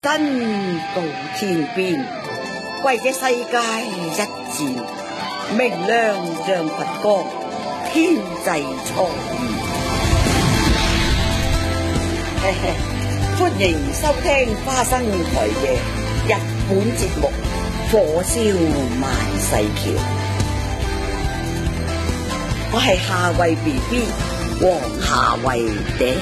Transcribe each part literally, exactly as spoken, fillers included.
身到天邊，為這世界一戰，明亮像佛光，天際蒼穹。嘿嘿，歡迎收聽花生台嘅日本節目《火燒萬世橋》，我係夏慧 B B 黃夏慧姐。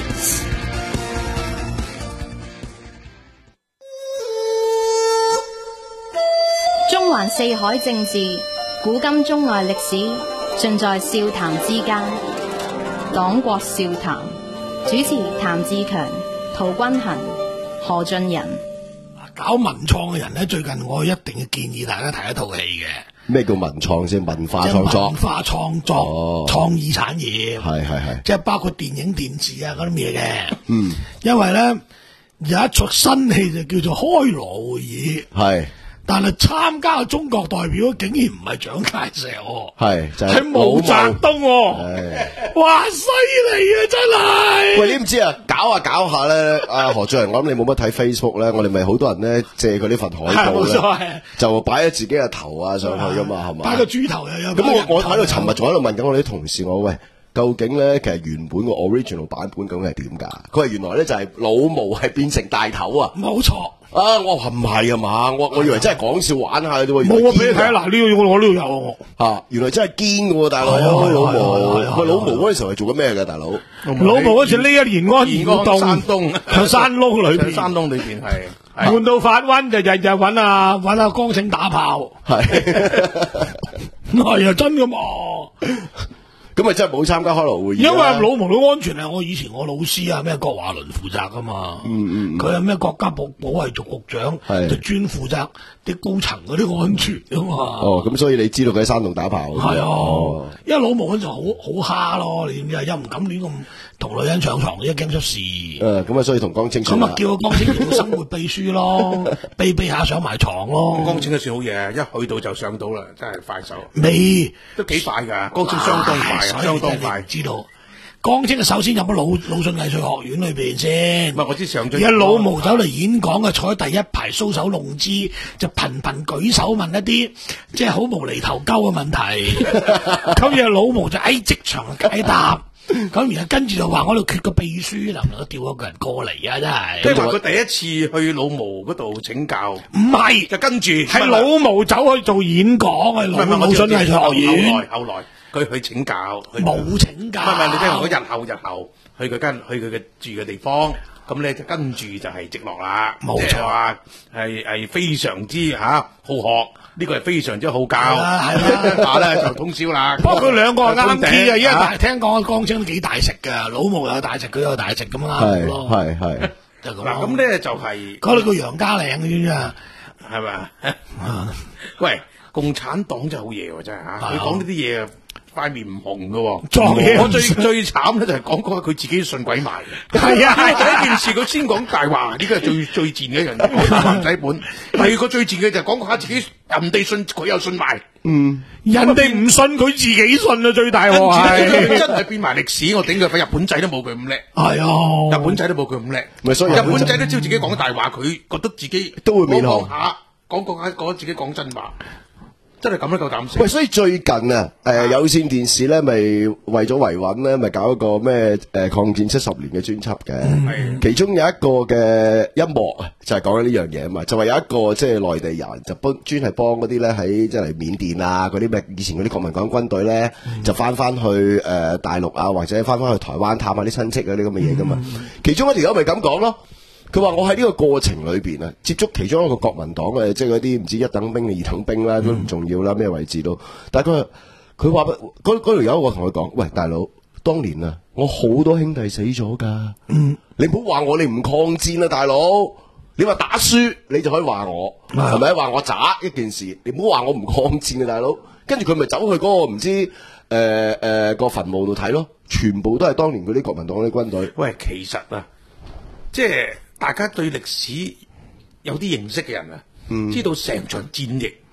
中環四海政治，古今中外歷史，盡在笑談之間。黨國笑談，主持譚志強、陶君行、何俊仁。 搞文創嘅人咧，最近我一定要建議大家睇一套戲嘅。 咩叫文創先？文化創作、 文化創作、 哦、 創意產業， 係係係， 即係包括電影、電視啊嗰啲嘢嘅。 嗯，因為咧有一出新戲就叫做《開羅會議》，係。但係參加嘅中國代表竟然唔係蔣介石，係就係毛澤東，哇犀利啊真係！ 喂，你唔知啊？搞下搞下咧，阿何俊仁，我諗你冇乜睇 Facebook 咧，我哋咪好多人咧借佢呢份海報咧，就擺咗自己嘅頭啊上去噶嘛，係嘛？ 擺個豬頭又有。 咁我我喺度尋日仲喺度問緊我哋啲同事，我喂，究竟咧其實原本個 original 版本究竟係點噶？佢話原來咧就係老毛係變成大頭啊！ 冇錯。 啊！我話唔係啊嘛，我我以為真係講笑玩下啫喎。 冇啊，俾你睇下嗱，呢個我呢度有我吓，原來真係堅嘅大佬。老毛，喂，老毛嗰陣時係做緊咩嘅大佬？ 老毛嗰時呢一年安移動， 山東喺山窿裏邊， 山東裏邊係悶到發瘟，就日日揾啊揾阿江青打炮，係係啊真噶嘛。 咁咪真係冇參加開羅會議， 因為老毛嘅安全係我以前我老師啊，咩郭華倫負責噶嘛，嗯嗯，佢係咩國家保保衛局局長，就專負責啲高層嗰啲安全噶嘛。 哦，咁所以你知道佢喺山洞打炮？ 係啊，哦、因為老毛嗰陣好好蝦咯，你知唔知啊？又唔敢亂咁同女人上床，一驚出事。誒、 嗯，咁啊，所以同江青咁啊，叫江青做生活秘書咯，秘秘下上埋床咯。 江青都算好嘢，一去到就上到啦，真係快手。 未都幾快噶，江青相當快。相當快， 知道江青首先入咗魯魯迅藝術學院裏邊先。 唔係我知上咗。 而家老毛走嚟演講嘅，坐喺第一排搔首弄姿，就頻頻舉手問一啲即係好無厘頭鳩嘅問題。咁而老毛就喺即場解答。咁然後跟住就話我度缺個秘書，能唔能夠調一個人過嚟啊？真係。 即係話佢第一次去老毛嗰度請教。 唔係， 就跟住係老毛走去做演講，係魯迅藝術學院。 後來後來。佢去請教， 冇請教。 唔係唔係，你聽我日後日後去佢跟去佢嘅住嘅地方，咁咧就跟住就係直落啦。 冇錯啊， 係係非常之吓、啊、好學，呢、這個係非常之好教。 係啦， 下咧就通宵啦。 不過佢兩個係啱啲嘅，因為大聽講江青都幾大食㗎，老毛有大食，佢有大食咁啱咯。係係就咁。 嗱咁咧就係講到個楊家嶺嘅啫嘛， 係咪？喂，共產黨真係好嘢喎，真係吓！佢講呢啲嘢。塊面唔紅嘅， 撞嘢。 我最最慘咧就係講講佢自己信鬼埋。 係啊， 第一件事佢先講大話，呢個係最最賤嘅一樣嘢，男仔本。第二個最賤嘅就係講下自己，人哋信佢又信埋。 嗯，人哋唔信佢自己信啊，最大鑊係。 真係變埋歷史，我頂佢份日本仔都冇佢咁叻。係啊， 日本仔都冇佢咁叻。 咪所以日本仔都知道自己講大話，佢覺得自己都會面紅下，講講下覺得自己講真話。真係咁都夠膽死。 喂，所以最近啊，誒、呃、有線電視咧，咪為咗維穩咧，咪搞一個咩誒、呃、抗戰七十年嘅專輯嘅。嗯、其中有一個嘅一幕啊，就係講緊呢樣嘢啊嘛，就話有一個即係內地人就幫專係幫嗰啲咧喺即係緬甸啊嗰啲咩以前嗰啲國民黨軍隊咧，嗯、就翻翻去誒、呃、大陸啊，或者翻翻去台灣探下啲親戚嗰啲咁嘅嘢噶嘛。嗯、其中一條友咪咁講咯。佢話我喺呢個過程裏邊啊，接觸其中一個國民黨嘅，即係嗰啲唔知一等兵定二等兵啦，都唔重要啦，咩位置都。但係佢佢話嗰嗰條友，我同佢講，喂，大佬，當年啊，我好多兄弟死咗噶，嗯，你唔好話我哋唔抗戰啊，大佬，你話打輸，你就可以話我，係咪話我渣一件事？你唔好話我唔抗戰啊，大佬。跟住佢咪走去嗰個唔知誒誒個墳墓度睇咯，全部都係當年嗰啲國民黨啲軍隊。 喂，其實啊，即係。大家對歷史有啲認識嘅人啊，嗯、知道成場戰役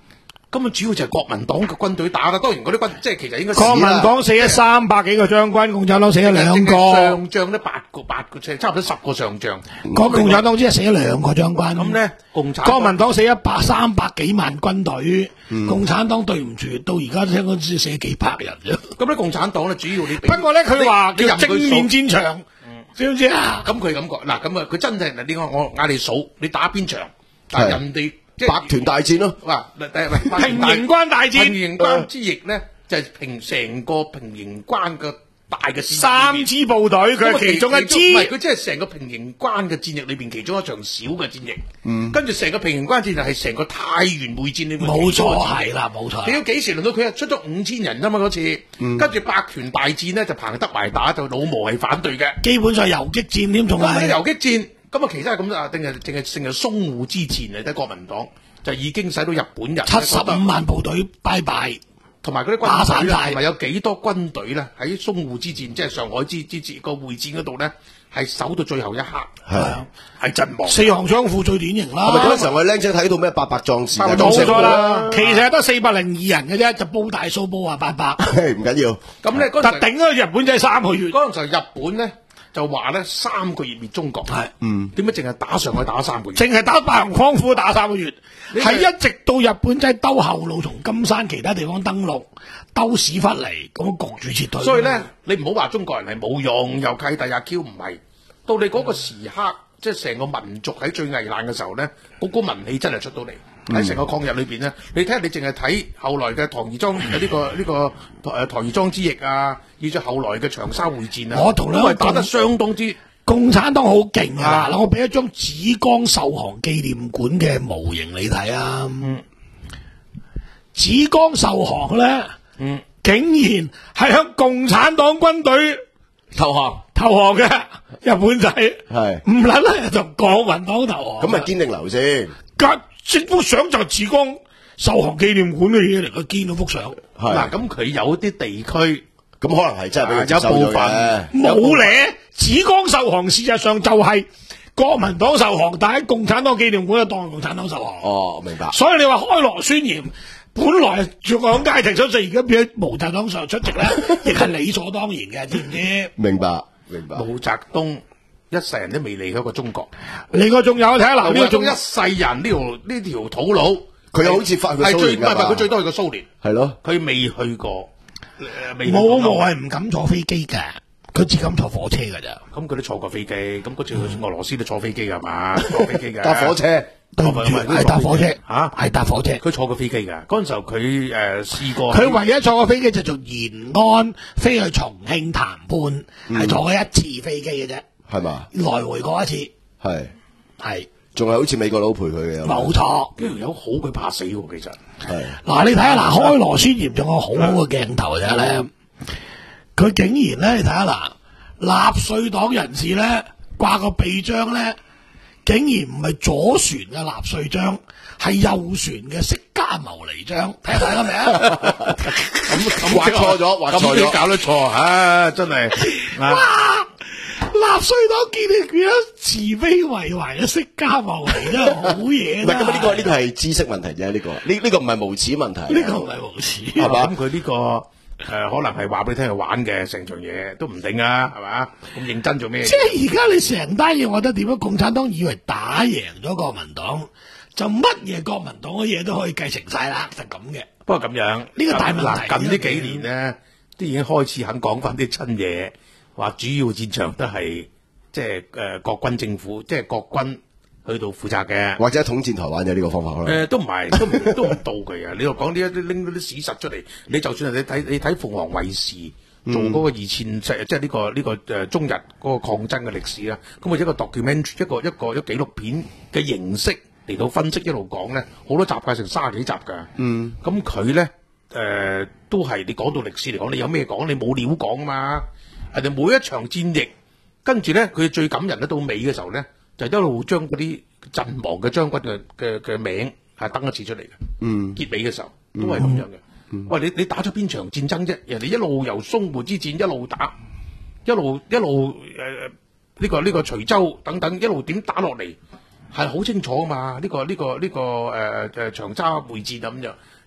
咁啊，主要就係國民黨嘅軍隊打啦。當然嗰啲軍即係其實應該國民黨死咗三百幾個將軍，共產黨死咗兩個。 上將咧八個八個，差唔多十個上將。 講共產黨只係死咗兩個將軍。 咁咧，共產國民黨死一百三百幾萬軍隊，共產黨對唔住，到而家聽講只死幾百人啫。 咁咧，共產黨咧主要你不過咧，佢話你叫正面戰場，知唔知啊？ 咁佢咁講嗱，咁啊，佢真係嗱，你講我嗌你數，你打邊場，但人哋。 百團大戰咯， 哇！ 平型關大戰， 平型關之役咧就係平成個平型關嘅大嘅戰役三支部隊，佢係其中一支， 唔係佢即係成個平型關嘅戰役裏邊其中一場小嘅戰役。嗯，跟住成個平型關戰役係成個太原會戰裏邊。 冇錯，係啦，冇錯。 你要幾時輪到佢啊？出咗五千人啫嘛嗰次，跟住百團大戰咧就彭德懷打，就老毛係反對嘅。 基本上游擊戰添，仲係游擊戰。咁啊，其實係咁啊，定係淨係淨係淞滬之前嚟睇國民黨就已經使到日本人七十五萬部隊拜拜， 同埋嗰啲軍隊同埋有幾多軍隊咧喺淞滬之戰，即係上海之之戰個會戰嗰度咧，係守到最後一刻，係係陣亡。 四行槍庫最典型啦。 係咪嗰陣時候我哋僆仔睇到咩八百壯士？ 冇錯啦，其實係得四百零二人嘅啫，就報大數報話八百， 唔緊要。 咁咧， 特頂咗日本仔三個月。 嗰陣時候日本咧。就話咧三個月滅中國，係，嗯，點解淨係打上去打三個月？ 淨係打白龍江府打三個月，係一直到日本仔兜後路從金山其他地方登陸，兜屎忽嚟，咁焗住撤退。 所以咧，你唔好話中國人係冇用，又契弟阿 Q 唔係，到你嗰個時刻，即係成個民族喺最危難嘅時候咧，嗰股民氣真係出到嚟。喺成個抗日裏邊咧，你睇下你淨係睇後來嘅唐義莊嘅呢個呢個誒唐義莊之役啊，以至後來嘅長沙會戰啊， 我同你都係打得相當之共產黨好勁啊！嗱，我俾一張紫江受降紀念館嘅模型你睇啊。嗯，紫江受降咧，嗯，竟然係向共產黨軍隊投降投降嘅日本仔， 係唔撚咧就國民黨投降。 咁咪堅定流先？ 整幅相就紫江受降紀念館嘅嘢嚟，佢見到幅相。 嗱，咁佢有啲地區， 咁可能係真係俾佢接收咗嘅。 冇咧，紫江受降事實上就係國民黨受降，但喺共產黨紀念館就當共產黨受降。 哦，明白。 所以你話開羅宣言，本來仲講階層出席，而家變咗毛澤東上出席咧，亦係理所當然嘅，知唔知？ 明白，明白。 毛澤東一世人都未離開過中國， 你個仲有睇下嗱，呢個仲一世人呢條呢條土佬， 佢又好似發去蘇聯㗎嘛？ 唔係佢最多去過蘇聯， 係咯， 佢未去過，未冇冇係唔敢坐飛機㗎，佢只敢坐火車㗎咋。 咁佢都坐過飛機，咁嗰次去俄羅斯都坐飛機㗎嘛？坐飛機㗎， 搭火車， 係搭火車嚇，係搭火車。 佢坐過飛機㗎，嗰陣時候佢誒試過。 佢唯一坐過飛機就從延安飛去重慶談判，係坐過一次飛機嘅啫。 係嘛？ 來回過一次， 係係， 仲係好似美國佬陪佢嘅。 冇錯， 呢條友好佢怕死喎，其實係。 嗱，你睇下嗱，開羅宣言仲有好好嘅鏡頭嘅咧，佢竟然咧，你睇下嗱，納粹黨人士咧掛個臂章咧，竟然唔係左旋嘅納粹章，係右旋嘅釋迦牟尼章，睇下睇到未啊？ 咁咁畫錯咗，畫錯咗， 搞得錯啊！真係哇！納粹黨見你變咗慈悲為懷嘅釋迦牟尼真係好嘢。 唔係咁呢個呢個係知識問題啫，呢個呢呢個唔係無恥問題。 呢個唔係無恥， 係嘛？咁佢呢個誒可能係話俾你聽係玩嘅，成場嘢都唔定啊，係嘛？咁認真做咩？ 即係而家你成單嘢，我覺得點樣？共產黨以為打贏咗國民黨，就乜嘢國民黨嘅嘢都可以繼承晒啦，就咁嘅。 不過咁樣呢個大問題。 嗱，近呢幾年咧，都已經開始肯講翻啲真嘢。話主要戰場都係即係誒國軍政府，即係國軍去到負責嘅， 或者統戰台灣嘅呢個方法可能。 誒、呃、都唔係，都唔都唔到佢啊！你又講呢一啲拎嗰啲史實出嚟，你就算係你睇你睇鳳凰衛視做嗰個二戰、嗯、即係呢個呢、這個誒、呃、中日嗰個抗爭嘅歷史啦，咁啊一個 documentary 一個一個一紀錄片嘅形式嚟到分析一路講咧，好多集嘅成卅幾集㗎。嗯，咁佢咧誒都係你講到歷史嚟講，你有咩講？你冇料講啊嘛！人哋每一場戰役，跟住咧，佢最感人咧，到尾嘅時候咧，就一路將嗰啲陣亡嘅將軍嘅嘅嘅名係登一次出嚟嘅。嗯，結尾嘅時候都係咁樣嘅。嗯、喂，你你打咗邊場戰爭啫？人哋一路由淞滬之戰一路打，一路一路誒呢、呃這個呢、這個徐州等等一路點打落嚟，係好清楚啊嘛！呢、這個呢、這個呢、這個誒誒、呃、長沙會戰咁樣，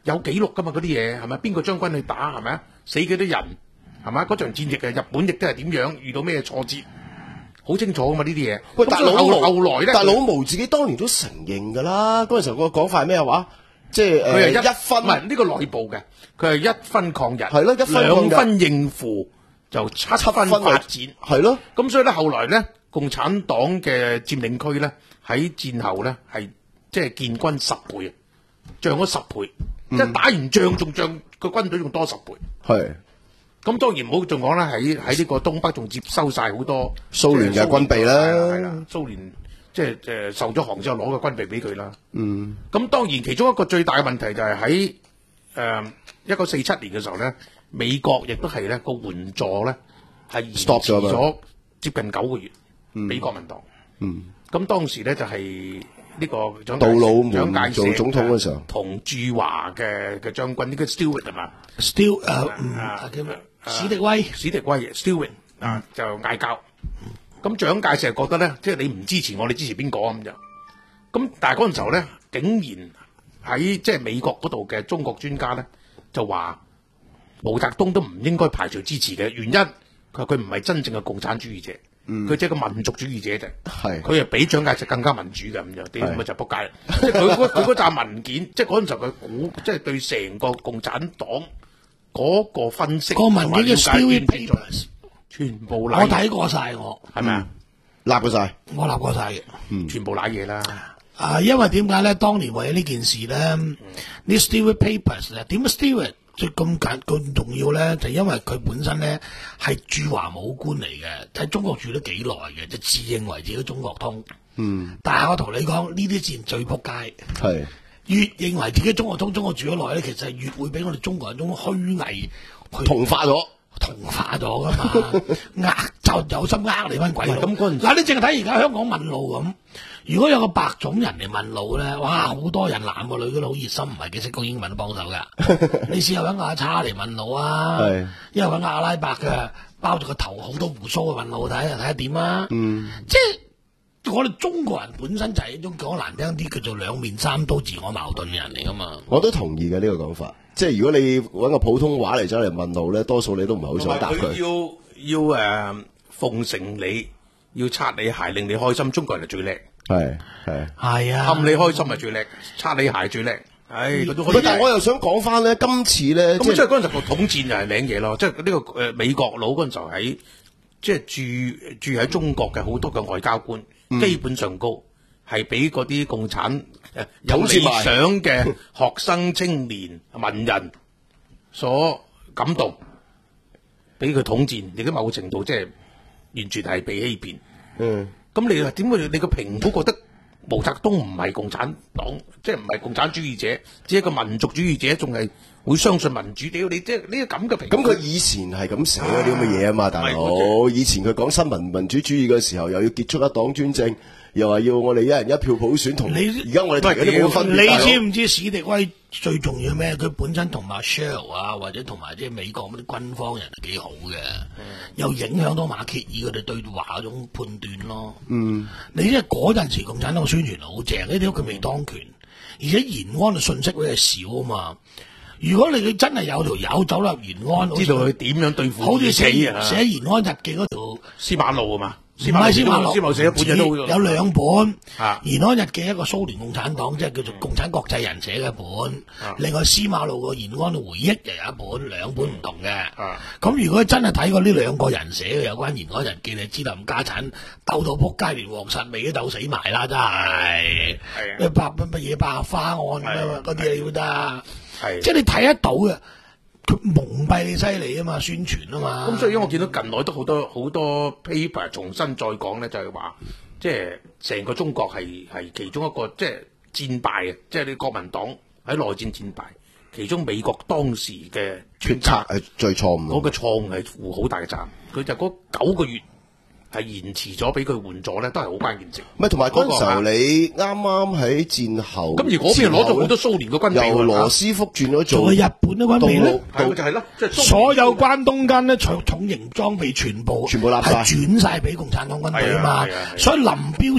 有記錄噶嘛，嗰啲嘢係咪？邊個將軍去打係咪啊？死幾多人係咪？嗰場戰役嘅日本亦都係點樣遇到咩挫折，好清楚噶嘛呢啲嘢。 喂，但老毛後來咧， 但老毛自己當年都承認㗎啦。嗰陣時候個講法係咩話？即係佢係一一分， 唔係呢個內部嘅，佢係一分抗日， 係咯，一分抗日兩分應付，就七分發展， 係咯。 咁所以咧，後來咧，共產黨嘅佔領區咧，喺戰後咧係即係建軍十倍，漲咗十倍，即係打完仗仲漲個軍隊仲多十倍。 係。 咁當然唔好仲講啦，喺喺呢個東北仲接收晒好多蘇聯嘅軍備啦， 係啦，蘇聯。即係誒受咗降之後攞個軍備俾佢啦。嗯。咁當然其中一個最大嘅問題就係喺誒一九四七年嘅時候咧，美國亦都係咧個援助咧係延遲咗接近九個月，俾國民黨。嗯。咁當時咧就係呢個蔣杜魯門做總統嘅時候， 同駐華嘅嘅將軍呢個 Stewart 係嘛 ？Stewart 誒嗯叫咩？史迪威， 史迪威 Stewart 啊就嗌交。咁蔣介石覺得咧，即係你唔支持我，你支持邊個咁就？咁但係嗰陣時候咧，竟然喺即係美國嗰度嘅中國專家咧，就話毛澤東都唔應該排除支持嘅原因，佢話佢唔係真正嘅共產主義者，佢即係個民族主義者啫。係佢係比蔣介石更加民主嘅咁就，點咪就仆街啦！即係佢嗰佢嗰紮文件，即係嗰陣時候佢估，即係對成個共產黨嗰個分析。 個文件嘅 Stewart Papers。 全部我睇過晒，我係咪啊？ 立過晒， 我立過晒嘅， 嗯，全部瀨嘢啦。 啊，因為點解咧？當年為咗呢件事咧，呢 Stewart Papers 咧，點解 Stewart 最咁緊咁重要咧？就因為佢本身咧係駐華武官嚟嘅，喺中國住咗幾耐嘅，就自認為自己中國通。嗯，但係我同你講，呢啲自然最撲街。係越認為自己中國通，中國住咗耐咧，其實係越會俾我哋中國人種虛偽同化咗。 同化咗噶嘛，呃就有心呃你班鬼佬。 咁嗰陣嗱，你淨係睇而家香港問路咁，如果有個白種人嚟問路咧，哇，好多人男個女嗰度好熱心，唔係幾識講英文都幫手噶。你試下揾個阿叉嚟問路啊，因為揾個阿拉伯嘅包住個頭好多胡鬚嘅問路，睇下睇下點啊。嗯，即係我哋中國人本身就係一種講難聽啲叫做兩面三刀、自我矛盾嘅人嚟噶嘛。 我都同意嘅呢、這個講法。即係如果你揾個普通話嚟走嚟問路咧，多數你都唔係好想答佢。 要要誒、呃、奉承你，要擦你鞋令你開心，中國人係最叻。係係係啊，氹你開心係最叻，擦你鞋最叻。唉，嗰種。 但係我又想講翻咧，今次咧， 咁即係嗰陣時個統戰就係領嘢咯，即係呢個誒美國佬嗰陣時候喺即係住住喺中國嘅好多嘅外交官，嗯、基本上高係俾嗰啲共產。誒，有理想嘅學生、青年、文人所感動，俾佢統戰，亦都某程度即係完全係被欺騙。嗯，咁你話點會？你個評估覺得毛澤東唔係共產黨，即係唔係共產主義者，只係一個民族主義者，仲係會相信民主？屌你，即係呢個咁嘅評估。 咁佢以前係咁寫嗰啲咁嘅嘢啊嘛，大佬。以前佢講新民民主主義嘅時候，又要結束一黨專政。又話要我哋一人一票普選，同而家我哋同啲冇分別。 你知唔知史迪威最重要咩？佢本身同埋 Shell 啊，或者同埋即係美國嗰啲軍方人係幾好嘅，嗯、又影響到馬歇爾佢哋對華嗰種判斷咯。嗯，你即係嗰陣時共產黨宣傳好正，呢啲佢未當權，而且延安嘅信息會係少啊嘛。如果你佢真係有條友走入延安， 知道佢點樣對付， 好似寫寫延安日記嗰條司馬路啊嘛。 唔係司馬司馬寫一本嘢都有兩本，延安日記一個蘇聯共產黨即係叫做共產國際人寫嘅一本，啊、另外司馬路個延安嘅回憶又有一本，兩本唔同嘅。咁、啊、如果真係睇過呢兩個人寫嘅有關延安日記，你知道冚家產鬥到撲街，連黃實美都鬥死埋啦，真係。係啊，白乜乜嘢百合花案嗰啲你都得，即係你睇得到嘅。佢蒙蔽你犀利啊嘛，宣傳啊嘛。 咁所以我見到近來都好多好多 paper 重新再講咧，就係話，即係成個中國係係其中一個即係戰敗啊！即係你國民黨喺內戰戰敗，其中美國當時嘅決策係最錯誤。 嗰個錯誤係負好大嘅責任。佢就嗰九個月係延遲咗俾佢援助咧，都係好關鍵性。 唔係同埋嗰陣時候，你啱啱喺戰後， 咁而嗰邊攞咗好多蘇聯嘅軍備， 由羅斯福轉咗做日本嘅軍備咧， 係就係咯，即係所有關東軍咧重重型裝備全部全部立晒， 轉晒俾共產黨軍隊啊嘛。所以林彪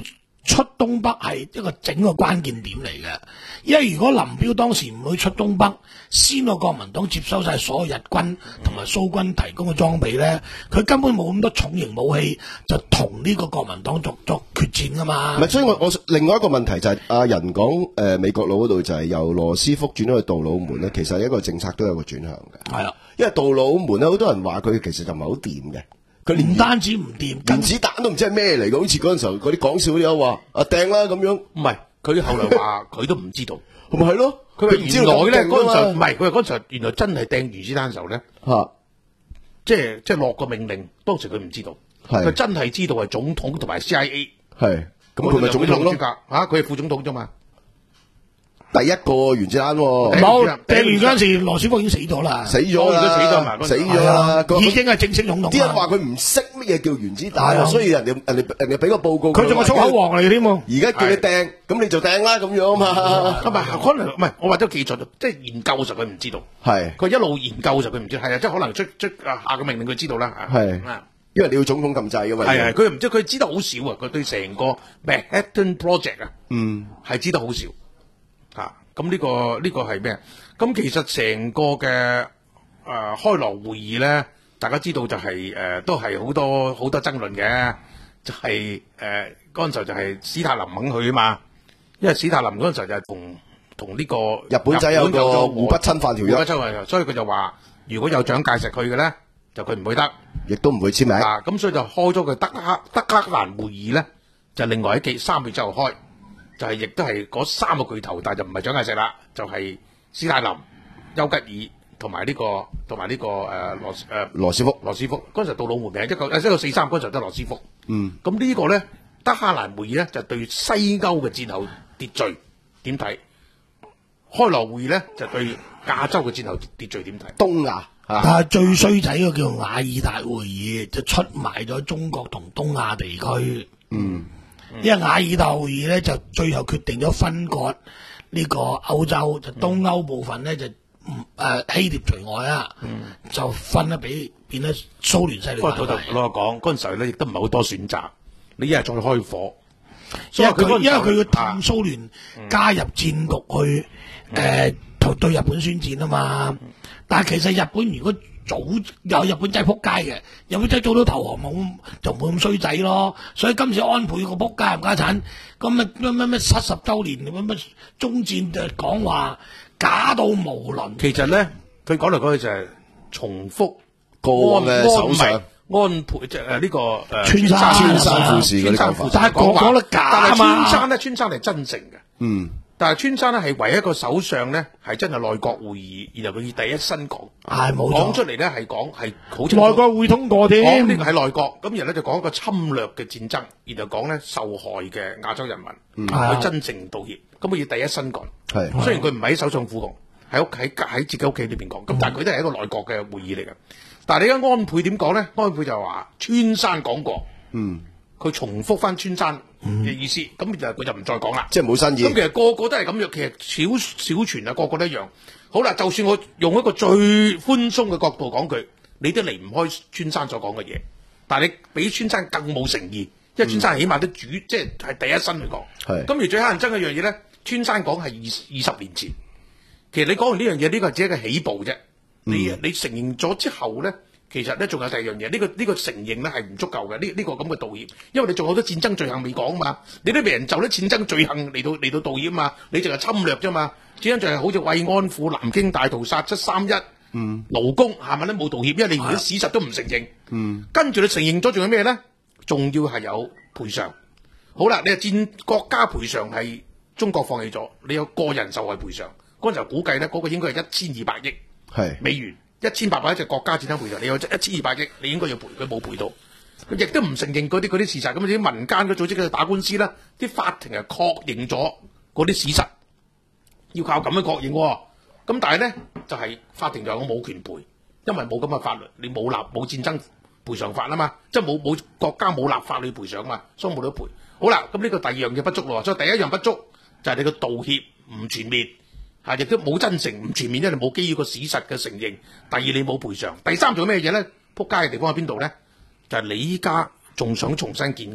出東北係一個整個關鍵點嚟嘅，因為如果林彪當時唔去出東北，先個國民黨接收晒所有日軍同埋蘇軍提供嘅裝備咧，佢根本冇咁多重型武器，就同呢個國民黨作作決戰噶嘛。 唔係，所以我我另外一個問題就係、是、阿人講誒、呃、美國佬嗰度就係由羅斯福轉咗去杜魯門咧，其實一個政策都有個轉向嘅。 係啊， 因為杜魯門咧，好多人話佢其實就唔係好掂嘅。佢唔單止唔掂， 連子彈都唔知係咩嚟嘅，好似嗰陣時候嗰啲講笑嗰啲有話啊掟啦咁樣， 唔係佢後來話佢都唔知道， 咪係咯？ 佢話原來咧嗰陣時候唔唔係，佢話嗰陣時候原來真係掟原子彈嘅時候咧， 嚇， 即係即係落個命令，當時佢唔知道， 係佢真係知道係總統同埋 C I A， 係咁佢咪總統咯？ 嚇，佢係副總統啫嘛。 第一個原子彈喎， 冇掟完嗰陣時，羅斯福已經死咗啦， 死咗啦， 死咗嘛， 死咗啦， 已經係正式總統。 啲人話佢唔識乜嘢叫原子彈，所以人哋人哋人哋俾個報告， 佢仲係粗口王嚟嘅添喎。 而家叫你掟，咁你就掟啦咁樣啊嘛。 唔係可能唔係，我話咗記錯咗，即係研究嘅時候佢唔知道， 係佢一路研究嘅時候佢唔知，係啊，即係可能出出啊下個命令佢知道啦， 係，因為你要總統撳掣嘅嘛。 係係，佢唔知，佢知得好少啊，佢對成個 Manhattan Project 啊， 嗯， 係知得好少嚇。咁呢個呢個係咩？咁其實成個嘅誒開羅會議咧，大家知道就係誒都係好多好多爭論嘅，就係誒嗰陣時候就係史太林肯去啊嘛，因為史太林嗰陣時候就係同同呢個日本仔有個互不侵犯條約， 互不侵犯，所以佢就話如果有蔣介石去嘅咧，就佢唔會得， 亦都唔會簽名。 啊，咁所以就開咗個德克德克蘭會議咧，就另外喺幾三月之後開。就係亦都係嗰三個巨頭，但係就唔係蔣介石啦，就係、是、斯大林、丘吉爾同埋呢個同埋呢個誒羅誒羅斯福。 羅斯福嗰陣時杜魯門名一個一個四三嗰陣時得羅斯福。 嗯， 咁呢個咧德克蘭會議咧就對西歐嘅戰後秩序點睇？開羅會議咧就對亞洲嘅戰後秩序點睇？ 東亞。 但係最衰仔個叫雅爾達會議，就出賣咗中國同東亞地區。 嗯。 因為雅爾達會議咧就最後決定咗分割呢個歐洲，就東歐部分咧就唔誒希臘除外啦，嗯、就分咗俾變咗蘇聯勢力。 不過老實老實講，嗰陣時候咧亦都唔係好多選擇，你一係再開火， 因為佢因為佢要氹蘇聯加入戰局去誒同對日本宣戰啊嘛，嗯、但係其實日本如果早有日本仔撲街嘅，日本仔早都投降冇就唔會咁衰仔咯。所以今次安倍個撲街冚家產，咁乜乜乜乜七十週年乜乜中戰就講話假到無倫。 其實咧，佢講嚟講去就係重複過往嘅首相安倍即係誒呢個誒川山川山富士嗰啲講法， 但係講講得假啊嘛。 但係川山咧，川山係真誠嘅。 嗯。 但係川山咧係唯一一個首相咧係真係內閣會議，然後佢第一身講， 係冇錯講出嚟咧係講係好內閣會通過添。 講呢個係內閣，咁然後咧就講一個侵略嘅戰爭，然後講咧受害嘅亞洲人民，佢、嗯、真正道歉，咁佢要第一身講。係雖然佢唔喺首相府講，喺屋喺喺自己屋企裏邊講，咁但係佢都係一個內閣嘅會議嚟嘅。但係你而家安倍點講咧？安倍就話川山講過，嗯，佢重複翻川山嘅意思，咁、嗯、就佢就唔再講啦， 即係冇新意。 咁其實個個都係咁樣，其實小小泉啊，個個都一樣。好啦，就算我用一個最寬鬆嘅角度講佢，你都離唔開川山所講嘅嘢。但係你比川山更冇誠意，因為川山起碼都主，嗯、即係係第一身去講。係。咁而最乞人憎嘅一樣嘢咧，川山講係二二十年前。其實你講完呢樣嘢，呢、呢個只係一個起步啫。你、嗯、你承認咗之後咧？其實咧，仲有第二樣嘢，呢、這個呢、這個承認咧係唔足夠嘅，呢、這、呢個咁嘅道歉，因為你仲有好多戰爭罪行未講嘛，你都俾人就啲戰爭罪行嚟到嚟到道歉嘛，你淨係侵略啫嘛，戰爭罪行好似慰安婦、南京大屠殺、七三一、嗯，勞工係咪咧冇道歉，因為你連啲事實都唔承認，嗯，跟住你承認咗，仲有咩咧？仲要係有賠償。好啦，你係戰國家賠償係中國放棄咗，你有個人受害賠償，嗰陣時候估計咧，嗰、那個應該係一千二百億係美元。一千八百億隻國家戰爭賠償，你有一千二百億，你應該要賠，佢冇賠到，佢亦都唔承認嗰啲嗰啲事實，咁啲民間嘅組織喺度打官司啦，啲法庭係確認咗嗰啲事實，要靠咁樣確認，咁但係咧就係、是、法庭就話我冇權賠，因為冇咁嘅法律，你冇立冇戰爭賠償法啊嘛，即係冇冇國家冇立法去賠償啊嘛，所以冇得賠。好啦，咁呢個第二樣嘢不足咯，所以第一樣不足就係你個道歉唔全面。係亦都冇真誠，唔全面，因為冇基於個事實嘅承認。第二你冇賠償，第三做咩嘢咧？撲街嘅地方喺邊度咧？就係、是、你依家仲想重新建軍，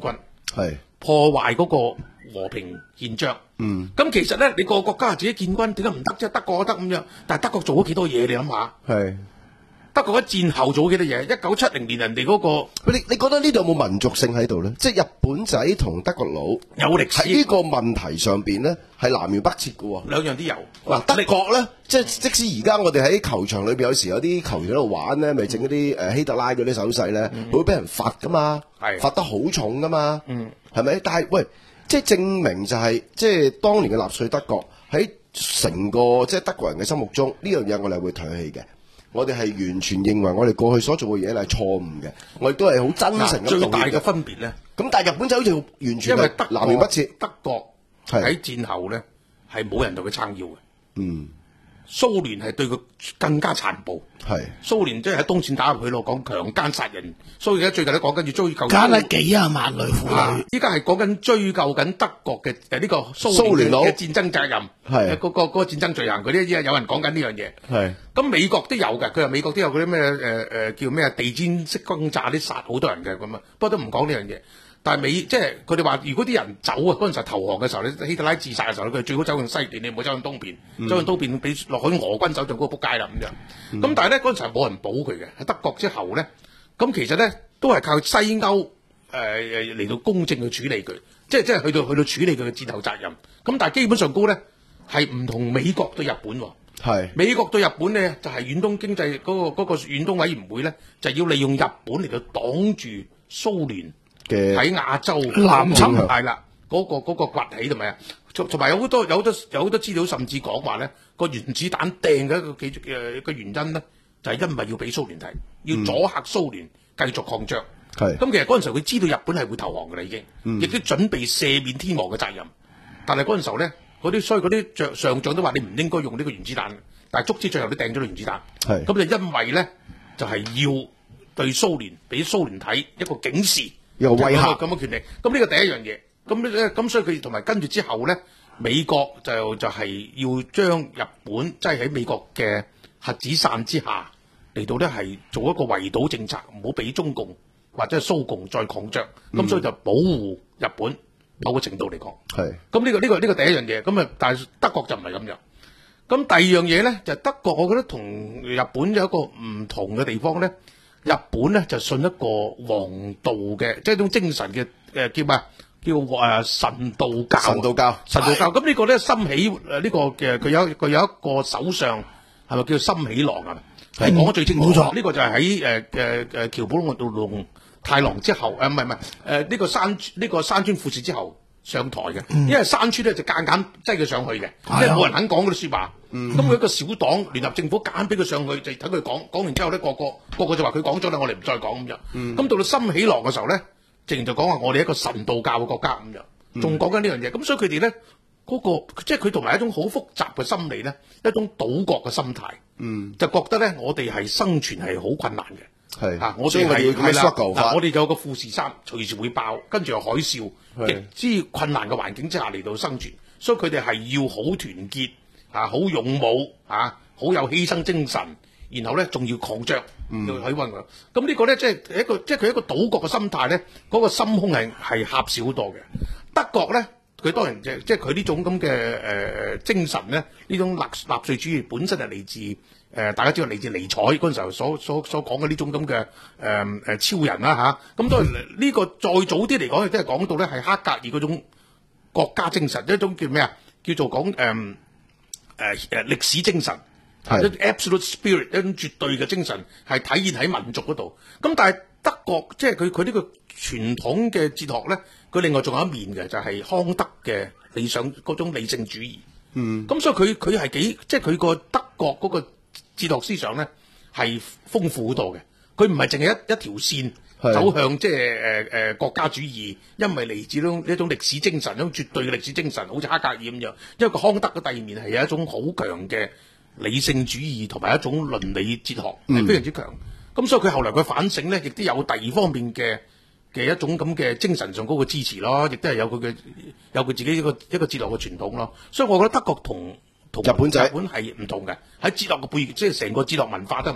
係破壞嗰個和平現象。 嗯， 咁其實咧，你個國家自己建軍點解唔得啫？德國都得咁樣，但係德國做咗幾多嘢？你諗下， 係德國喺戰後做咗幾多嘢？一九七零年人哋嗰個你你覺得呢度有冇民族性喺度咧？即係日本仔同德國佬有歷史喺呢個問題上邊咧，係南轅北轍嘅喎。 兩樣都有。 嗱，德國咧，即係即使而家我哋喺球場裏邊有時有啲球員喺度玩咧，咪整嗰啲誒希特拉嗰啲手勢咧，會俾人罰噶嘛， 係罰得好重噶嘛， 嗯， 係咪？但係喂，即係證明就係即係當年嘅納粹德國喺成個即係德國人嘅心目中呢樣嘢，我哋係會唾棄嘅。我哋係完全認為我哋過去所做嘅嘢係錯誤嘅，我亦都係好真誠咁。 最大嘅分別咧， 咁但係日本就好似完全因為德南轅北轍， 德國係喺戰後咧係冇人同佢撐腰嘅。 嗯， 蘇聯係對佢更加殘暴。 係蘇聯即係喺東線打入去咯，講強姦殺人。所以而家最近都講緊要追究。 加得幾廿萬女婦女。 依家係講緊追究緊德國嘅誒呢個蘇蘇聯佬聯嘅戰爭責任， 係嗰個嗰個戰爭罪行嗰啲，依家有人講緊呢樣嘢。 係咁美國都有嘅，佢話美國都有嗰啲咩誒誒叫咩地毯式轟炸啲殺好多人嘅咁啊，不過都唔講呢樣嘢。但係美即係佢哋話，如果啲人走啊，嗰陣時候投降嘅時候咧，希特拉自殺嘅時候，佢最好走向西邊，你唔好走向東邊， 嗯、 走向東邊俾落去俄軍手上嗰個仆街啦咁樣。咁、嗯、但係咧嗰陣時候冇人保佢嘅，喺德國之後咧，咁其實咧都係靠西歐誒誒嚟到公正去處理佢，即係即係去到去到處理佢嘅戰後責任。咁但係基本上高咧係唔同美國對日本喎。 係美國對日本咧就係、是、遠東經濟嗰、那個嗰、那個遠東委員會咧，就要利用日本嚟到擋住蘇聯嘅喺亞洲南侵係啦，嗰、那個嗰、那個崛起同埋啊，同埋有好多有好多有好多資料，甚至講話咧個原子彈掟嘅一個幾誒個原因咧，就係、是、因為要俾蘇聯睇，要阻嚇蘇聯繼續擴張。係咁、嗯，其實嗰陣時候佢知道日本係會投降嘅啦，已經，亦、嗯、都準備赦免天皇嘅責任。但係嗰陣時候咧，嗰啲所以嗰啲將上將都話你唔應該用呢個原子彈，但係足之最後都掟咗個原子彈。係咁就因為咧，就係、是、要對蘇聯俾蘇聯睇一個警示。有威嚇咁嘅權力，咁呢個第一樣嘢，咁咧咁所以佢同埋跟住之後咧，美國就就係要將日本即係喺美國嘅核子傘之下嚟到咧係做一個圍堵政策，唔好俾中共或者係蘇共再擴張，咁、嗯、所以就保護日本某個程度嚟講。係咁呢個呢、呢個呢、呢個第一樣嘢，咁啊但係德國就唔係咁樣。咁第二樣嘢咧就係、德國，我覺得同日本有一個唔同嘅地方咧。日本咧就信一個皇道嘅，即係一種精神嘅誒、呃、叫咩？叫誒、呃、神道教。神道教。神道教。咁呢個咧，森喜誒呢個嘅佢有佢有一個首相係咪叫森喜朗啊？係講得最清楚。冇錯。呢個就係喺誒誒誒橋本龍太郎之後誒唔係唔係誒呢個山呢、呢個山村富士之後上台嘅、嗯，因為山村咧就夾硬擠佢上去嘅，即係冇人肯講嗰啲説話。咁、嗯、佢一個小黨聯合政府夾硬俾佢上去，就等佢講，講完之後咧，個個個個就話佢講咗啦，我哋唔再講咁樣。咁、嗯、到到森喜朗嘅時候咧，直然就講話我哋一個神道教嘅國家咁樣，仲講緊呢樣嘢。咁所以佢哋咧嗰個即係佢同埋一種好複雜嘅心理咧，一種島國嘅心態，嗯，就覺得咧我哋係生存係好困難嘅。係啊，我哋係係啦，嗱，我哋就有個富士山，隨時會爆，跟住有海嘯，極之困難嘅環境之下嚟到生存，所以佢哋係要好團結，啊，好勇武，啊，好有犧牲精神，然後咧仲要擴張，要去運㗎。咁呢個咧即係一個，即係佢一個島國嘅心態咧，嗰個心胸係係狹小好多嘅。德國咧，佢當然即係即係佢呢種咁嘅誒精神咧，呢種納納粹主義本身係嚟自。誒、呃，大家知道嚟自尼采嗰陣時候所所所講嘅呢種咁嘅誒誒超人啦嚇，咁當然呢個再早啲嚟講，亦都係講到咧係黑格爾嗰種國家精神，一種叫咩啊？叫做講誒誒誒歷史精神，係一種 absolute spirit，一種絕對嘅精神係體現喺民族嗰度。咁但係德國即係佢佢呢個傳統嘅哲學咧，佢另外仲有一面嘅，就係、是、康德嘅理想嗰種理性主義。嗯，咁所以佢佢係幾即係佢個德國嗰、那個。哲學思想咧係豐富好多嘅，佢唔係淨係一一條線走向即係誒誒國家主義，因為嚟自呢種呢種歷史精神，一種絕對嘅歷史精神，好似黑格爾咁樣。因為個康德嘅第二面係有一種好強嘅理性主義同埋一種倫理哲學，係、嗯、非常之強。咁所以佢後來佢反省咧，亦都有第二方面嘅嘅一種咁嘅精神上嗰個支持咯，亦都係有佢嘅有佢自己一個一個哲學嘅傳統咯。所以我覺得德國同日本仔日本係唔同嘅，喺哲學嘅背，即係成個哲學文化都唔同。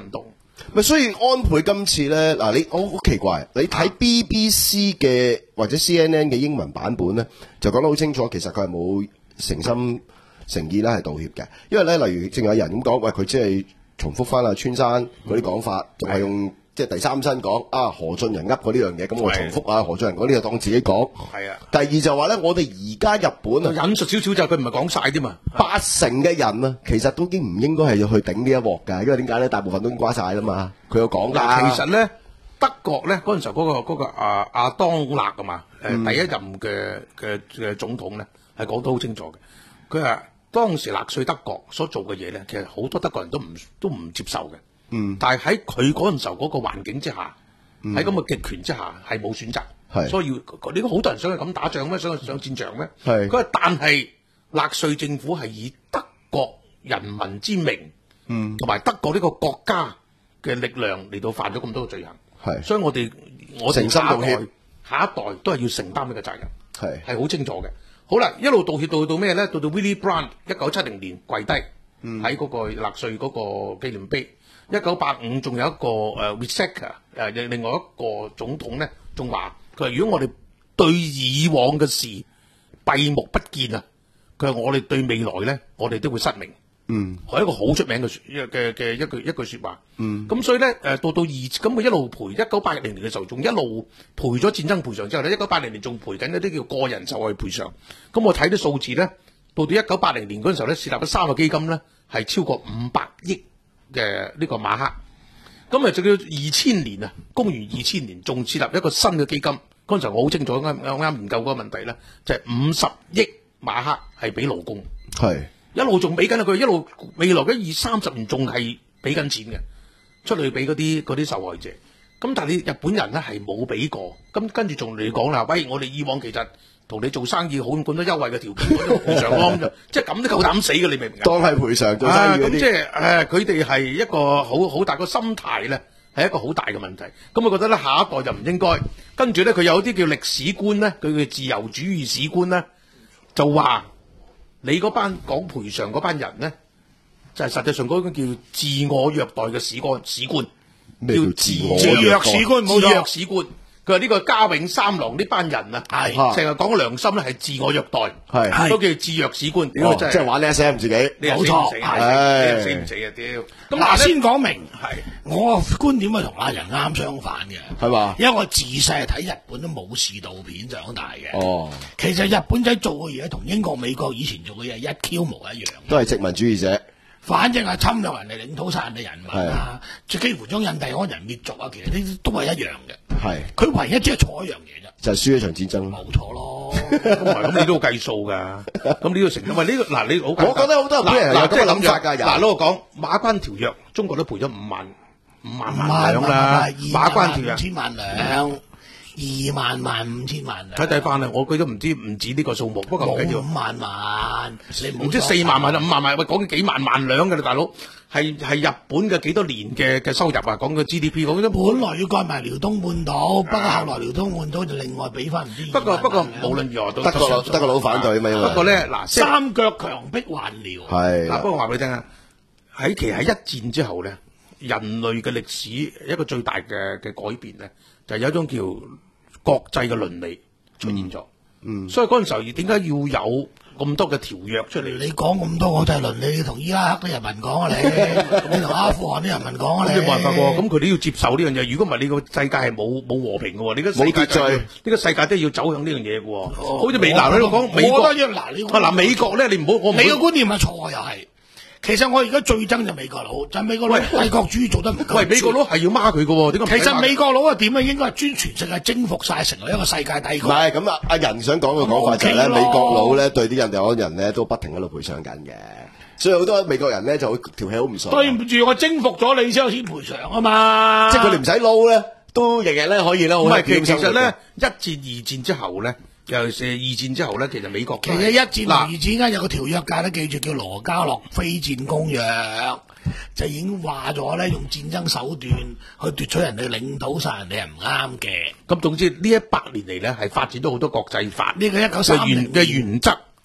咪所以安倍今次咧，嗱你我好奇怪，你睇 B B C 嘅或者 C N N 嘅英文版本咧，就講得好清楚，其實佢係冇誠心誠意咧係道歉嘅，因為咧例如正有人咁講，喂佢只係重複翻阿川山嗰啲講法，仲係用即係第三身講啊何俊仁噏過呢樣嘢，咁我重複啊何俊仁嗰啲就當自己講。係啊。第二就話咧，我哋而家日本啊， 引述少少就佢唔係講晒啲嘛， 八成嘅人啊，其實都已經唔應該係要去頂呢一鑊㗎，因為點解咧？大部分都已經瓜晒啦嘛，佢有講㗎。 其實咧，德國咧嗰陣時候嗰、嗰個嗰、嗰個啊阿當勒啊嘛，誒、嗯、第一任嘅嘅嘅總統咧係講得好清楚嘅，佢話當時納粹德國所做嘅嘢咧，其實好多德國人都唔都唔接受嘅。嗯，但係喺佢嗰陣時候嗰個環境之下，喺咁嘅極權之下係冇選擇，所以要你好多人想去咁打仗咩？想去上戰場咩？係佢話，但係納粹政府係以德國人民之名，嗯，同埋德國呢個國家嘅力量嚟到犯咗咁多嘅罪行，係，所以我哋我哋下一代下一代都係要承擔呢個責任，係係好清楚嘅。好啦，一路道歉到到咩咧？到到 Willy Brandt 一九七零年跪低喺嗰個納粹嗰個紀念碑。一九八五仲有一個誒 Weizsäcker 誒另外一個總統咧，仲話佢話如果我哋對以往嘅事閉目不見啊，佢話我哋對未來咧，我哋都會失明。嗯，係一個好出名嘅嘅嘅一句一句説話。嗯，咁所以咧誒到到二咁佢一路賠一九八零年嘅時候，仲一路賠咗戰爭賠償之後咧，一九八零年仲賠緊一啲叫個人受害賠償。咁我睇啲數字咧，到到一九八零年嗰陣時候咧，設立咗三個基金咧，係超過五百億嘅呢個馬克，咁啊，就叫二千年啊，公元二千年仲設立一個新嘅基金。嗰陣時候我好清楚啱啱研究嗰個問題咧，就係五十億馬克係俾勞工，係一路仲俾緊佢，一路未來嘅二三十年仲係俾緊錢嘅，出去俾嗰啲嗰啲受害者。咁但係你日本人咧係冇俾過，咁跟住仲嚟講啦，喂，我哋以往其實同你做生意好咁多優惠嘅條件，嗰啲賠償咯，咁即係咁都夠膽死嘅，你明唔明？當係賠償做生意嗰啲，咁即係誒，佢哋係一個好好大個心態咧，係一個好大嘅問題。咁我覺得咧，下一代就唔應該。跟住咧，佢有啲叫歷史觀咧，佢嘅自由主義史觀咧，就話你嗰班講賠償嗰班人咧，就係、是、實際上嗰個叫自我虐待嘅史觀史觀，叫自我虐史觀，冇錯，史觀。佢話呢個家永三郎呢班人啊，係成日講良心咧，係自我虐待，係都叫自虐史觀。哦，即係玩 S M 自己，冇錯，係死唔死啊？屌！咁嗱， 先講明係我個觀點係同阿人啱相反嘅，係嘛？因為我自細係睇日本都武士道片長大嘅。哦，其實日本仔做嘅嘢同英國、美國以前做嘅嘢一 Q 模一樣，都係殖民主義者。反正係侵略人哋領土、殺人哋人民啊，即係幾乎將印第安人滅族啊，其實呢啲都係一樣嘅。係佢唯一只係錯一樣嘢啫，就係輸一場戰爭。冇錯咯，咁你都要計數㗎。咁你要承認，喂呢個嗱你好，我覺得好多人有咁嘅諗法㗎。嗱，攞我講馬關條約，中國都賠咗五萬五萬萬兩啦。馬關條約五千萬兩。二萬萬五千萬睇睇翻啦，我佢都唔知唔止呢個數目，不過唔緊要。五萬萬，你唔知四萬萬啊，五萬萬，喂，講緊幾萬萬兩嘅啦，大佬，係係日本嘅幾多年嘅嘅收入啊，講嘅 G D P， 講緊本來要割埋遼東半島，不過後來遼東半島就另外俾翻唔知。不過不過無論如何都德國德國佬反對嘛，不過咧嗱，三腳強迫還遼係嗱，不過話俾你聽啊，喺其實喺一戰之後咧，人類嘅歷史一個最大嘅嘅改變咧。就有一種叫國際嘅倫理出現咗，嗯，嗯，所以嗰陣時候點解要有咁多嘅條約出嚟？你講咁多國際倫理，你同伊拉克啲人民講啊，你你同阿富汗啲人民講啊，你冇辦法喎，咁佢哋要接受呢樣嘢。如果唔係，你個世界係冇冇和平嘅喎，你個世界呢、呢個世界都要走向呢樣嘢嘅喎。好似美南喺度講美國，嗱嗱美國咧，你唔好我你嘅觀念係錯又係。其實我而家最憎就美國佬，就係、美國佬帝國主義做得唔夠。喂，美國佬係要孖佢嘅，點解？其實美國佬啊點啊，應該係專全世界征服晒，成為一個世界帝國。唔係咁啊，阿仁想講嘅講法就係咧，美國佬咧對啲印第安人咧都不停喺度賠償緊嘅，所以好多美國人咧就條氣好唔順。對唔住，我征服咗你先有錢賠償啊嘛。即係佢哋唔使撈咧，都日日咧可以咧。唔係，其其實咧一戰二戰之後咧。尤其是二戰之後咧，其實美國其實一戰同二戰間有個條約界咧，記住叫羅加諾非戰公約，就已經話咗咧，用戰爭手段去奪取人哋領土、殺人哋係唔啱嘅。咁總之呢一百年嚟咧，係發展咗好多國際法呢個一九三零嘅原則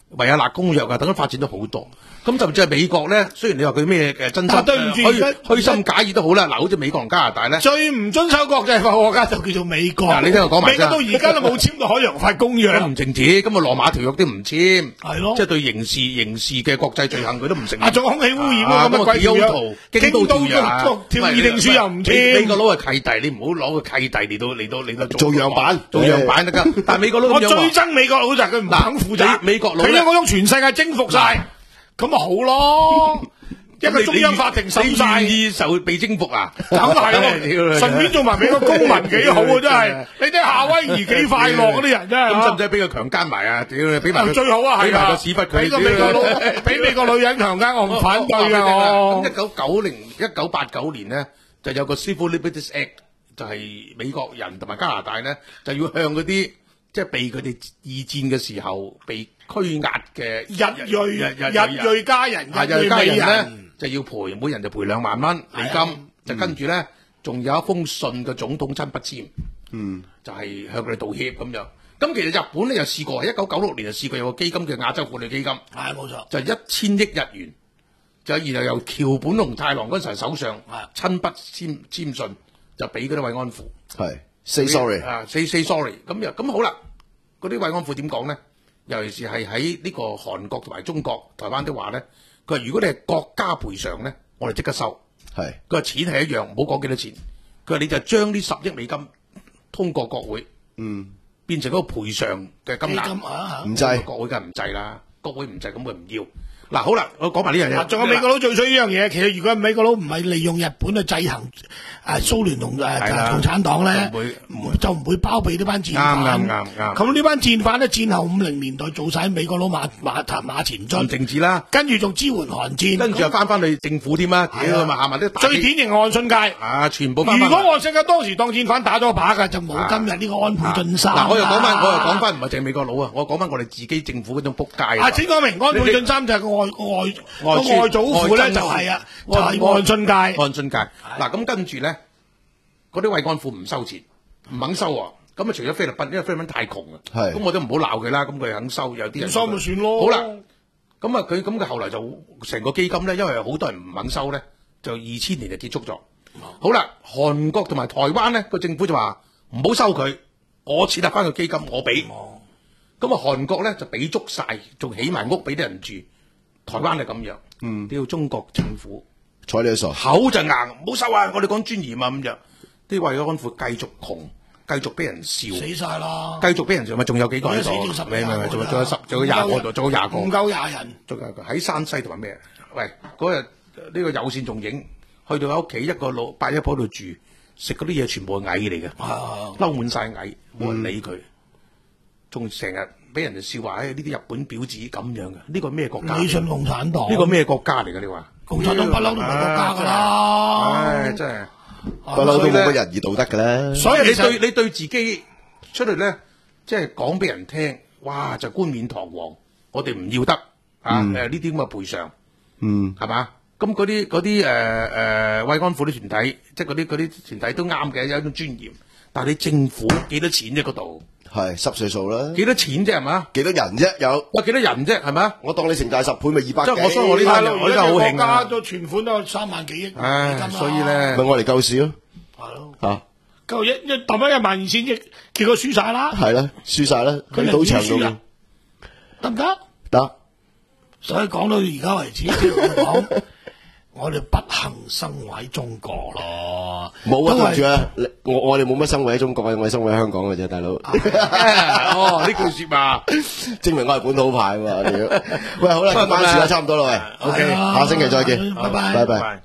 維也納公約啊，等等發展咗好多。咁甚至係美國咧，雖然你話佢咩誒真心對唔住虛虛心假意都好啦，嗱，好似美國同加拿大咧， 最唔遵守國際法國家就叫做美國。 嗱，你聽我講埋美國到而家都冇簽到海洋法公約， 唔淨止，咁啊羅馬條約都唔簽， 係咯， 即係對刑事刑事嘅國際罪行佢都唔承認。 啊，仲有空氣污染啊，咁啊鬼條約， 京都條約條議定書又唔簽。 美國佬係契弟，你唔好攞個契弟嚟到嚟到嚟到做樣板， 做樣板得㗎。但係美國佬咁樣話， 我最憎美國佬就係佢唔肯負責。 美國佬佢將嗰種全世界征服晒。咁咪好咯，一個中央法庭審晒， 願意受被征服啊？ 梗係咯，順便做埋美國公民幾好啊！真係，你睇夏威夷幾快樂嗰啲人真係。咁使唔使俾佢強姦埋啊？屌你，俾埋最好啊，係啊，個屎忽佢，俾個美國佬，俾美國女人強姦，我唔反對噶。 咁一九九零一九八九年呢，就有個 Civil Liberties Act，就係美國人同埋加拿大呢，就要向嗰啲即係被佢哋二戰嘅時候被拘押嘅日裔日裔家人、日裔美人咧， 就要賠，每人就賠兩萬蚊美金，就跟住咧，仲有一封信嘅總統親筆簽，嗯，就係向佢哋道歉咁樣。咁其實日本咧又試過，一九九六年就試過有個基金叫亞洲婦女基金，係冇錯，就一千億日元，就然後由橋本龍太郎嗰陣時首相親筆簽簽信，就俾嗰啲慰安婦， 係 say sorry 啊 say say sorry，咁又咁好啦，嗰啲慰安婦點講咧？尤其是係喺呢個韓國同埋中國、台灣都話咧，佢話如果你係國家賠償咧，我哋即刻收。係，佢話錢係一樣，唔好講幾多錢。佢話你就將呢十億美金通過國會，嗯，變成嗰個賠償嘅金額，唔制，國會梗係唔制啦，國會唔制咁佢唔要。嗱好啦，我講埋呢樣嘢。仲有美國佬最衰呢樣嘢，其實如果美國佬唔係利用日本去制衡誒蘇聯同誒共產黨咧，就唔會包庇呢班戰犯。啱啱啱。咁呢班戰犯咧，戰後五零年代做晒美國佬馬馬馬前進政治啦，跟住仲支援韓戰，跟住又翻翻去政府添啦。屌咪下埋啲最典型岸信介啊，全部翻。如果岸信介當時當戰犯打咗靶㗎，就冇今日呢個安倍晉三。嗱，我又講翻，我又講翻，唔係淨係美國佬啊，我講翻我哋自己政府嗰種仆街。啊，請講明安倍晉三就係個。外外外外祖父咧就係啊，就係岸信介。岸信介嗱咁跟住咧，嗰啲慰安婦唔收錢，唔肯收喎。咁啊，除咗菲律賓，因為菲律賓太窮啊，咁我都唔好鬧佢啦。咁佢肯收，有啲人收咪算咯。好啦，咁啊佢咁佢後來就成個基金咧，因為好多人唔肯收咧，就二千年就結束咗。好啦，韓國同埋台灣咧個政府就話唔好收佢，我設立翻個基金，我俾。咁啊，韓國咧就俾足晒，仲起埋屋俾啲人住。台灣係咁樣，嗯，屌中國政府睬你傻，口就硬，唔好收啊！我哋講尊嚴啊咁樣，啲慰安婦繼續窮，繼續俾人笑，死晒啦！繼續俾人笑，咪仲有幾個喺度？唔係唔係，仲仲有十，仲有廿個度，仲有廿個，唔夠廿人，仲有喺山西同埋咩？喂，嗰日呢個有線仲影，去到喺屋企一個老八一婆度住，食嗰啲嘢全部係蟻嚟嘅，嬲滿晒蟻，冇人理佢，仲成日。俾人哋笑話，誒呢啲日本婊子咁樣嘅，呢個咩國家？你信共產黨？呢個咩國家嚟㗎？你話共產黨不嬲都唔係國家㗎啦！唉，真係不嬲都冇乜仁義道德㗎啦。所以你對你對自己出嚟咧，即係講俾人聽，哇就冠冕堂皇，我哋唔要得啊！誒呢啲咁嘅賠償，嗯，係嘛？咁嗰啲嗰啲誒誒慰安婦啲團體，即係嗰啲嗰啲團體都啱嘅，有一種尊嚴。但係你政府幾多錢啫？嗰度？係濕碎數啦，幾多錢啫係嘛？幾多人啫？有哇幾多人啫係嘛？我當你成大十倍咪二百幾？即係我所以我呢單我呢單好興啊！加咗存款都三萬幾億，唉，所以咧咪我嚟救市咯，係咯嚇，救一一抌咗一萬二千億，結果輸晒啦，係啦，輸晒啦，喺賭場度得唔得？得，所以講到而家為止，即係我講。我哋不幸生活喺中國咯，冇啊！對住啊，我我哋冇乜生活喺中國，我哋生活喺香港嘅啫，大佬。哦，呢句說話證明我係本土派喎。喂，好啦，今晚時間差唔多啦，喂 ，OK，下星期再見，拜拜，拜拜。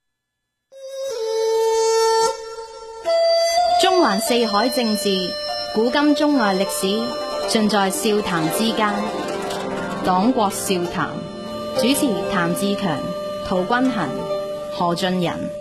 中環四海政治，古今中外歷史，盡在笑談之間。黨國笑談，主持譚志強、陶君衡、何俊仁。